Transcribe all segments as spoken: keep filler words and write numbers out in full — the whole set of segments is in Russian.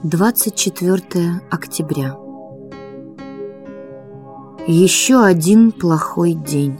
двадцать четвёртое октября. Еще один плохой день.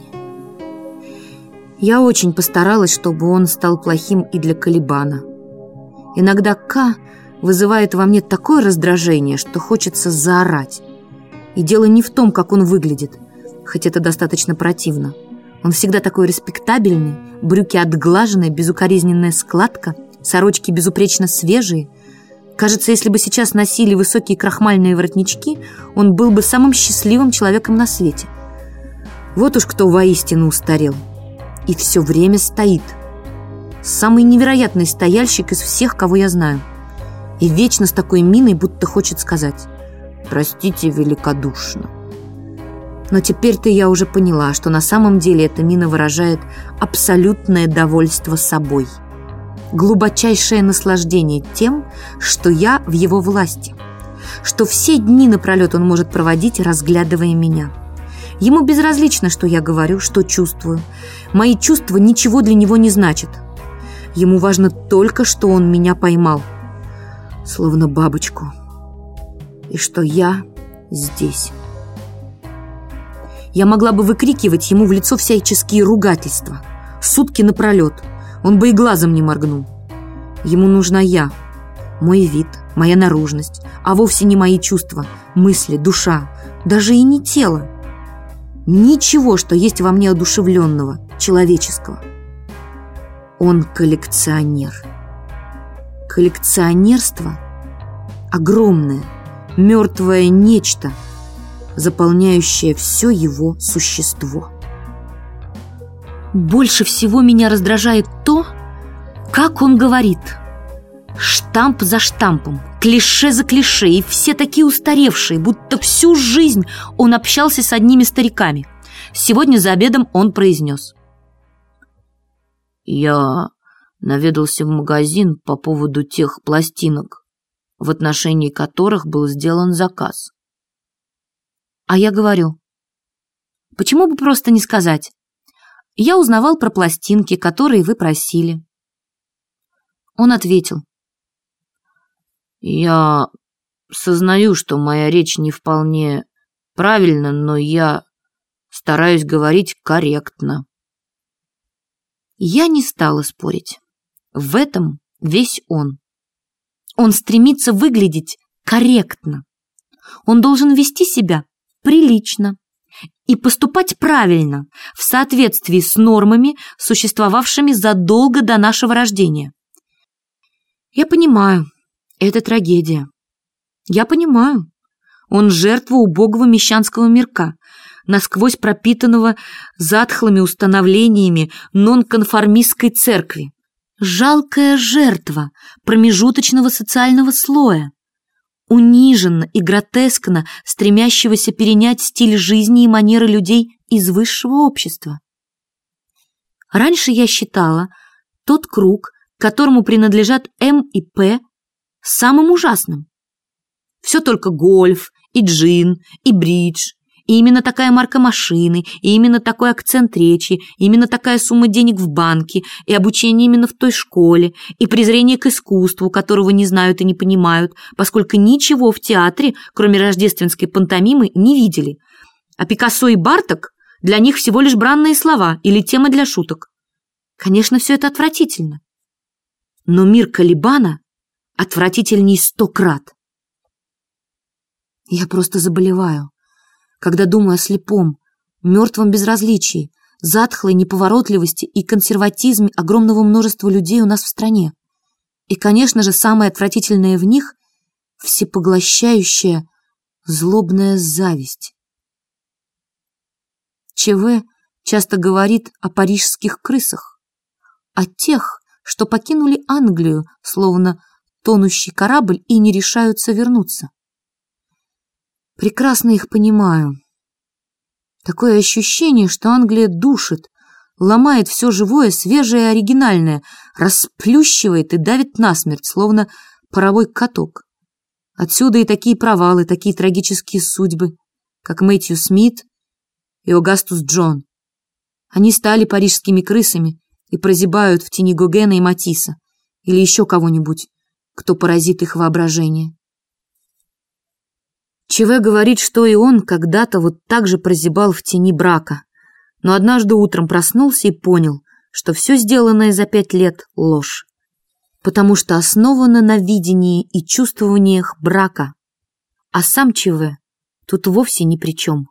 Я очень постаралась, чтобы он стал плохим и для Калибана. Иногда К вызывает во мне такое раздражение, что хочется заорать. И дело не в том, как он выглядит, хоть это достаточно противно. Он всегда такой респектабельный, брюки отглаженные, безукоризненная складка, сорочки безупречно свежие. Кажется, если бы сейчас носили высокие крахмальные воротнички, он был бы самым счастливым человеком на свете. Вот уж кто воистину устарел. И все время стоит. Самый невероятный стояльщик из всех, кого я знаю. И вечно с такой миной, будто хочет сказать: «Простите великодушно». Но теперь-то я уже поняла, что на самом деле эта мина выражает абсолютное довольство собой. Глубочайшее наслаждение тем, что я в его власти, что все дни напролет он может проводить, разглядывая меня. Ему безразлично, что я говорю, что чувствую. Мои чувства ничего для него не значат. Ему важно только, что он меня поймал, словно бабочку, и что я здесь. Я могла бы выкрикивать ему в лицо всяческие ругательства, сутки напролет. Он бы и глазом не моргнул. Ему нужна я, мой вид, моя наружность, а вовсе не мои чувства, мысли, душа, даже и не тело. Ничего, что есть во мне одушевленного, человеческого. Он коллекционер. Коллекционерство — огромное, мертвое нечто, заполняющее все его существо. Больше всего меня раздражает то, как он говорит. Штамп за штампом, клише за клише, и все такие устаревшие, будто всю жизнь он общался с одними стариками. Сегодня за обедом он произнес: «Я наведался в магазин по поводу тех пластинок, в отношении которых был сделан заказ». А я говорю: «Почему бы просто не сказать: я узнавал про пластинки, которые вы просили?» Он ответил: «Я сознаю, что моя речь не вполне правильна, но я стараюсь говорить корректно». Я не стала спорить. В этом весь он. Он стремится выглядеть корректно. Он должен вести себя прилично и поступать правильно, в соответствии с нормами, существовавшими задолго до нашего рождения. Я понимаю, это трагедия. Я понимаю, он жертва убогого мещанского мирка, насквозь пропитанного затхлыми установлениями нонконформистской церкви. Жалкая жертва промежуточного социального слоя, униженно и гротескно стремящегося перенять стиль жизни и манеры людей из высшего общества. Раньше я считала тот круг, которому принадлежат М и П, самым ужасным. Все только гольф, и джин, и бридж, и именно такая марка машины, и именно такой акцент речи, и именно такая сумма денег в банке, и обучение именно в той школе, и презрение к искусству, которого не знают и не понимают, поскольку ничего в театре, кроме рождественской пантомимы, не видели. А Пикассо и Барток для них всего лишь бранные слова или темы для шуток. Конечно, все это отвратительно. Но мир Калибана отвратительней сто крат. Я просто заболеваю, когда думаю о слепом, мертвом безразличии, затхлой неповоротливости и консерватизме огромного множества людей у нас в стране. И, конечно же, самое отвратительное в них — всепоглощающая злобная зависть. ЧВ часто говорит о парижских крысах, о тех, что покинули Англию, словно тонущий корабль, и не решаются вернуться. Прекрасно их понимаю. Такое ощущение, что Англия душит, ломает все живое, свежее и оригинальное, расплющивает и давит насмерть, словно паровой каток. Отсюда и такие провалы, такие трагические судьбы, как Мэтью Смит и Огастус Джон. Они стали парижскими крысами и прозябают в тени Гогена и Матисса или еще кого-нибудь, кто поразит их воображение. ЧВ говорит, что и он когда-то вот так же прозябал в тени брака, но однажды утром проснулся и понял, что все сделанное за пять лет — ложь, потому что основано на видении и чувствованиях брака, а сам ЧВ тут вовсе ни при чем.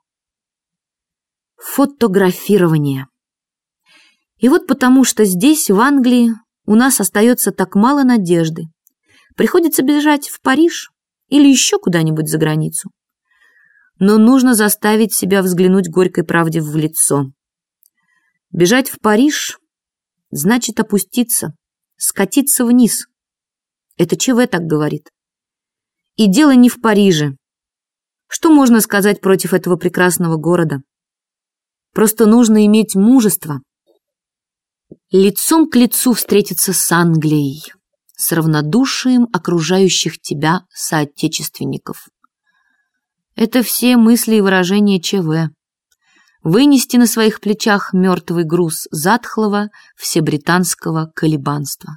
Фотографирование. И вот потому что здесь, в Англии, у нас остается так мало надежды, приходится бежать в Париж или еще куда-нибудь за границу. Но нужно заставить себя взглянуть горькой правде в лицо. Бежать в Париж значит опуститься, скатиться вниз. Это ЧВ так говорит. И дело не в Париже. Что можно сказать против этого прекрасного города? Просто нужно иметь мужество. Лицом к лицу встретиться с Англией, с равнодушием окружающих тебя соотечественников. Это все мысли и выражения ЧВ. Вынести на своих плечах мертвый груз затхлого всебританского колебанства.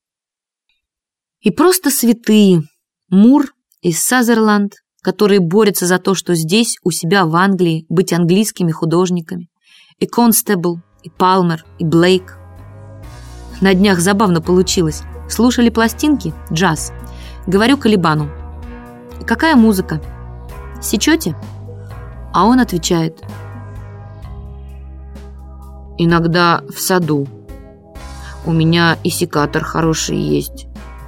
И просто святые Мур и Сазерленд, которые борются за то, что здесь, у себя в Англии, быть английскими художниками, и Констебл, и Палмер, и Блейк. На днях забавно получилось. Слушали пластинки? Джаз. Говорю Колебану: какая музыка? Сечете? А он отвечает: иногда в саду. У меня и секатор хороший есть.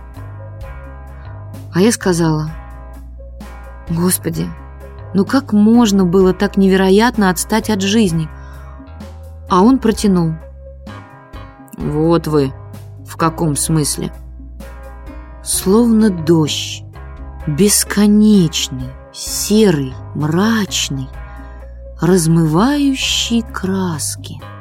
А я сказала: Господи, ну как можно было так невероятно отстать от жизни? А он протянул: вот вы, в каком смысле? Словно дождь, бесконечный, серый, мрачный, размывающий краски.